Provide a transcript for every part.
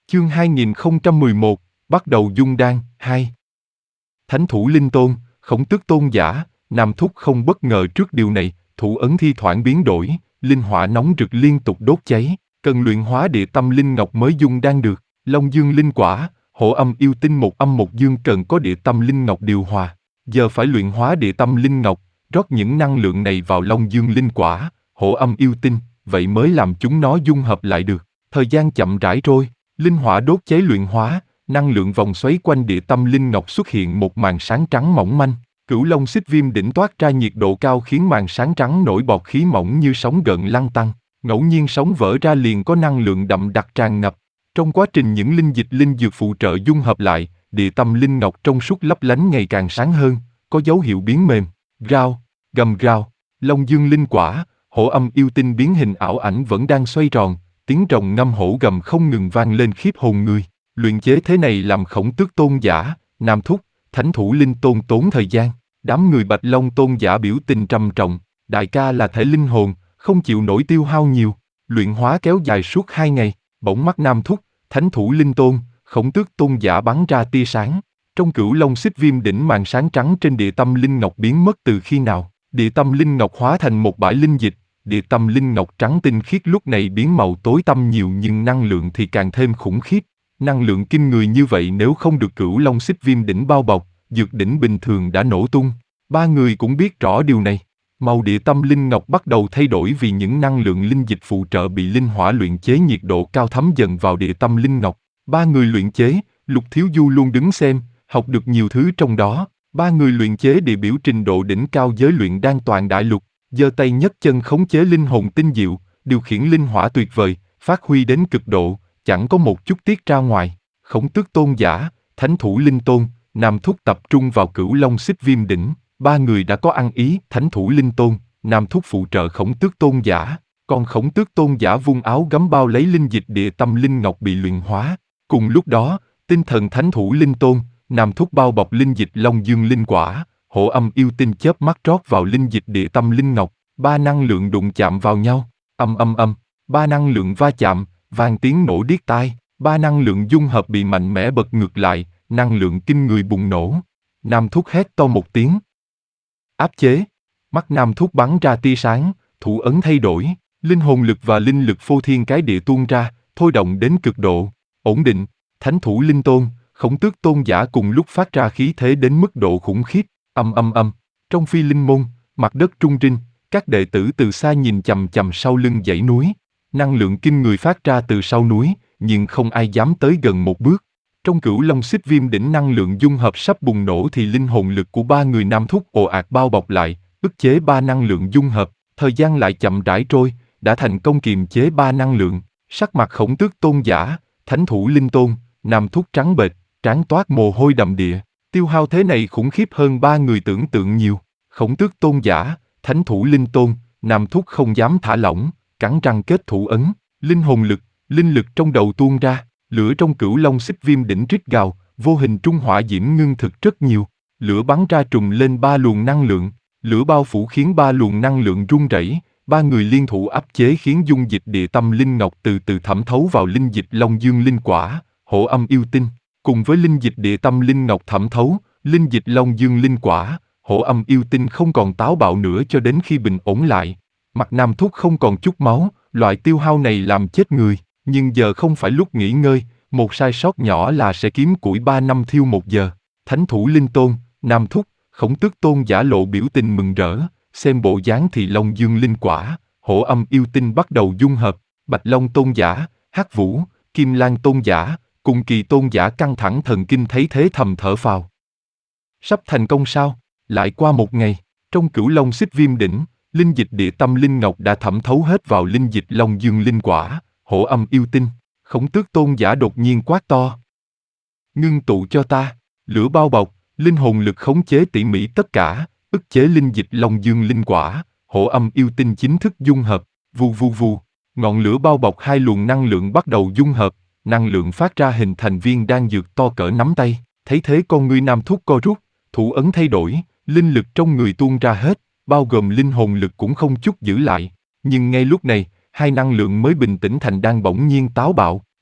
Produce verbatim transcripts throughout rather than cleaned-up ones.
Chương hai nghìn không trăm mười một, bắt đầu dung đan, hai. Thánh thủ Linh Tôn, Khổng Tước Tôn giả, Nam Thúc không bất ngờ trước điều này, thủ ấn thi thoảng biến đổi, linh hỏa nóng rực liên tục đốt cháy, cần luyện hóa địa tâm linh ngọc mới dung đan được. Long dương linh quả, hổ âm yêu tinh một âm một dương cần có địa tâm linh ngọc điều hòa. Giờ phải luyện hóa địa tâm linh ngọc, rót những năng lượng này vào long dương linh quả, hổ âm yêu tinh, vậy mới làm chúng nó dung hợp lại được. Thời gian chậm rãi trôi, linh hỏa đốt cháy luyện hóa, năng lượng vòng xoáy quanh địa tâm linh ngọc xuất hiện một màn sáng trắng mỏng manh. Cửu long xích viêm đỉnh toát ra nhiệt độ cao khiến màn sáng trắng nổi bọt khí mỏng như sóng gợn lăn tăn. Ngẫu nhiên sóng vỡ ra liền có năng lượng đậm đặc tràn ngập. Trong quá trình những linh dịch linh dược phụ trợ dung hợp lại, địa tâm linh ngọc trong suốt lấp lánh ngày càng sáng hơn, có dấu hiệu biến mềm. Rao, gầm rao, long dương linh quả, hổ âm yêu tinh biến hình ảo ảnh vẫn đang xoay tròn, tiếng rồng ngâm hổ gầm không ngừng vang lên khiếp hồn người. Luyện chế thế này làm Khổng Tước Tôn giả, Nam Thúc, Thánh thủ Linh Tôn tốn thời gian. Đám người Bạch Long Tôn giả biểu tình trầm trọng, đại ca là thể linh hồn, không chịu nổi tiêu hao nhiều. Luyện hóa kéo dài suốt hai ngày, bỗng mắt Nam Thúc, Thánh thủ Linh Tôn, Khổng Tước Tôn giả bắn ra tia sáng. Trong cửu long xích viêm đỉnh màn sáng trắng trên địa tâm linh ngọc biến mất từ khi nào? Địa tâm linh ngọc hóa thành một bãi linh dịch, địa tâm linh ngọc trắng tinh khiết lúc này biến màu tối tăm nhiều nhưng năng lượng thì càng thêm khủng khiếp. Năng lượng kinh người như vậy nếu không được cửu long xích viêm đỉnh bao bọc, dược đỉnh bình thường đã nổ tung. Ba người cũng biết rõ điều này. Màu địa tâm linh ngọc bắt đầu thay đổi vì những năng lượng linh dịch phụ trợ bị linh hỏa luyện chế nhiệt độ cao thấm dần vào địa tâm linh ngọc. Ba người luyện chế, Lục Thiếu Du luôn đứng xem, học được nhiều thứ trong đó. Ba người luyện chế địa biểu trình độ đỉnh cao giới luyện đan toàn đại lục, giơ tay nhấc chân khống chế linh hồn tinh diệu, điều khiển linh hỏa tuyệt vời, phát huy đến cực độ, chẳng có một chút tiết ra ngoài. Khổng Tước Tôn giả, Thánh thủ Linh Tôn, Nam Thúc tập trung vào cửu long xích viêm đỉnh. Ba người đã có ăn ý, Thánh thủ Linh Tôn, Nam Thúc phụ trợ Khổng Tước Tôn giả, còn Khổng Tước Tôn giả vung áo gấm bao lấy linh dịch địa tâm linh ngọc bị luyện hóa. Cùng lúc đó, tinh thần Thánh thủ Linh Tôn, Nam Thúc bao bọc linh dịch long dương linh quả, hổ âm yêu tinh chớp mắt rót vào linh dịch địa tâm linh ngọc, ba năng lượng đụng chạm vào nhau, âm âm âm, ba năng lượng va chạm, vang tiếng nổ điếc tai, ba năng lượng dung hợp bị mạnh mẽ bật ngược lại, năng lượng kinh người bùng nổ. Nam Thúc hét to một tiếng. Áp chế. Mắt Nam Thúc bắn ra tia sáng, thủ ấn thay đổi, linh hồn lực và linh lực phô thiên cái địa tuôn ra, thôi động đến cực độ, ổn định. Thánh thủ Linh Tôn, Khổng Tước Tôn giả cùng lúc phát ra khí thế đến mức độ khủng khiếp, âm âm âm. Trong phi linh môn, mặt đất rung rinh, các đệ tử từ xa nhìn chằm chằm sau lưng dãy núi. Năng lượng kinh người phát ra từ sau núi, nhưng không ai dám tới gần một bước. Trong cửu long xích viêm đỉnh năng lượng dung hợp sắp bùng nổ thì linh hồn lực của ba người Nam Thúc ồ ạt bao bọc lại, ức chế ba năng lượng dung hợp. Thời gian lại chậm rãi trôi, đã thành công kiềm chế ba năng lượng. Sắc mặt Khổng Tước Tôn giả, Thánh thủ Linh Tôn, Nam Thúc trắng bệch, trán toát mồ hôi đầm đìa. Tiêu hao thế này khủng khiếp hơn ba người tưởng tượng nhiều. Khổng Tước Tôn giả, Thánh thủ Linh Tôn, Nam Thúc không dám thả lỏng, cắn răng kết thủ ấn. Linh hồn lực, linh lực trong đầu tuôn ra, lửa trong cửu long xích viêm đỉnh rít gào, vô hình trung hỏa diễm ngưng thực rất nhiều. Lửa bắn ra trùm lên ba luồng năng lượng, lửa bao phủ khiến ba luồng năng lượng rung rẩy. Ba người liên thủ áp chế khiến dung dịch địa tâm linh ngọc từ từ thẩm thấu vào linh dịch long dương linh quả, hổ âm yêu tinh. Cùng với linh dịch địa tâm linh ngọc thẩm thấu, linh dịch long dương linh quả, hổ âm yêu tinh không còn táo bạo nữa cho đến khi bình ổn lại. Mặt Nam Thúc không còn chút máu, loại tiêu hao này làm chết người, nhưng giờ không phải lúc nghỉ ngơi, một sai sót nhỏ là sẽ kiếm củi ba năm thiêu một giờ. Thánh thủ Linh Tôn, Nam Thúc, Khổng Tước Tôn giả lộ biểu tình mừng rỡ, xem bộ dáng thì long dương linh quả, hổ âm yêu tinh bắt đầu dung hợp. Bạch Long Tôn giả, Hắc Vũ, Kim Lan Tôn giả, cùng Kỳ Tôn giả căng thẳng thần kinh thấy thế thầm thở phào. Sắp thành công sao? Lại qua một ngày, trong cửu long xích viêm đỉnh, linh dịch địa tâm linh ngọc đã thẩm thấu hết vào linh dịch long dương linh quả, hổ âm yêu tinh. Khổng Tước Tôn giả đột nhiên quát to. Ngưng tụ cho ta, lửa bao bọc, linh hồn lực khống chế tỉ mỉ tất cả, ức chế linh dịch long dương linh quả, hổ âm yêu tinh chính thức dung hợp, vù vù vù, ngọn lửa bao bọc hai luồng năng lượng bắt đầu dung hợp, năng lượng phát ra hình thành viên đan dược to cỡ nắm tay. Thấy thế con ngươi Nam Thúc co rút, thủ ấn thay đổi, linh lực trong người tuôn ra hết, bao gồm linh hồn lực cũng không chút giữ lại. Nhưng ngay lúc này, hai năng lượng mới bình tĩnh thành đang bỗng nhiên táo bạo,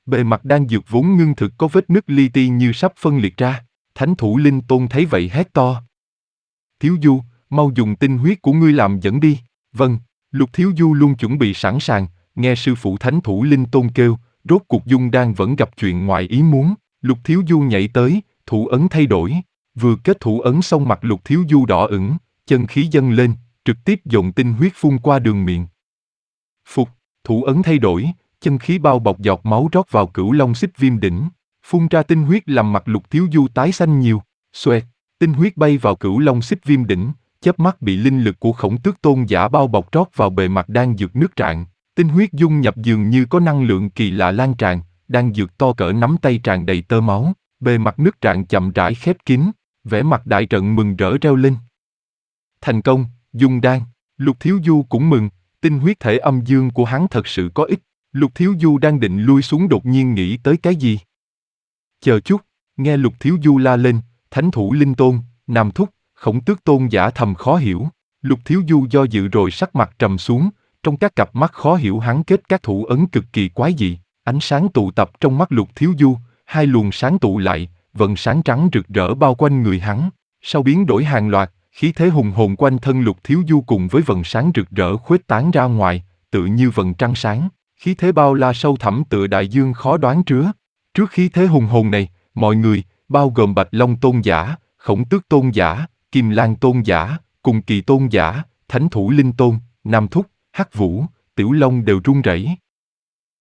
Bề mặt đan dược vốn ngưng thực có vết nứt li ti như sắp phân liệt ra. Thánh thủ linh tôn thấy vậy hét to. Thiếu Du, mau dùng tinh huyết của ngươi làm dẫn đi. Vâng, Lục Thiếu Du luôn chuẩn bị sẵn sàng, nghe sư phụ thánh thủ linh tôn kêu, rốt cuộc Dung Đan vẫn gặp chuyện ngoài ý muốn. Lục Thiếu Du nhảy tới, thủ ấn thay đổi. Vừa kết thủ ấn xong mặt Lục Thiếu Du đỏ ửng, chân khí dâng lên, trực tiếp dồn tinh huyết phun qua đường miệng. Phục, thủ ấn thay đổi, chân khí bao bọc giọt máu rót vào Cửu Long Xích Viêm đỉnh, phun ra tinh huyết làm mặt Lục Thiếu Du tái xanh nhiều. Xoẹt, tinh huyết bay vào Cửu Long Xích Viêm đỉnh, chớp mắt bị linh lực của Khổng Tước Tôn giả bao bọc rót vào bề mặt đan dược nước tràn. Tinh huyết dung nhập dường như có năng lượng kỳ lạ lan tràn, đan dược to cỡ nắm tay tràn đầy tơ máu, bề mặt nước tràn chậm rãi khép kín, vẻ mặt đại trận mừng rỡ reo lên. Thành công, Dung Đan. Lục Thiếu Du cũng mừng, tinh huyết thể âm dương của hắn thật sự có ích. Lục Thiếu Du đang định lui xuống đột nhiên nghĩ tới cái gì. Chờ chút, nghe Lục Thiếu Du la lên, Thánh thủ linh tôn, Nam Thúc, Khổng Tước Tôn giả thầm khó hiểu. Lục Thiếu Du do dự rồi sắc mặt trầm xuống, trong các cặp mắt khó hiểu hắn kết các thủ ấn cực kỳ quái dị. Ánh sáng tụ tập trong mắt Lục Thiếu Du, hai luồng sáng tụ lại, vầng sáng trắng rực rỡ bao quanh người hắn. Sau biến đổi hàng loạt, khí thế hùng hồn quanh thân Lục Thiếu Du cùng với vầng sáng rực rỡ khuếch tán ra ngoài, tự như vầng trăng sáng. Khí thế bao la sâu thẳm tựa đại dương khó đoán trứa. Trước khí thế hùng hồn này, mọi người, bao gồm Bạch Long Tôn giả, Khổng Tước Tôn giả, Kim Lan Tôn giả, Cùng Kỳ Tôn giả, Thánh thủ linh tôn, Nam Thúc, Hắc Vũ, Tiểu Long đều run rẩy.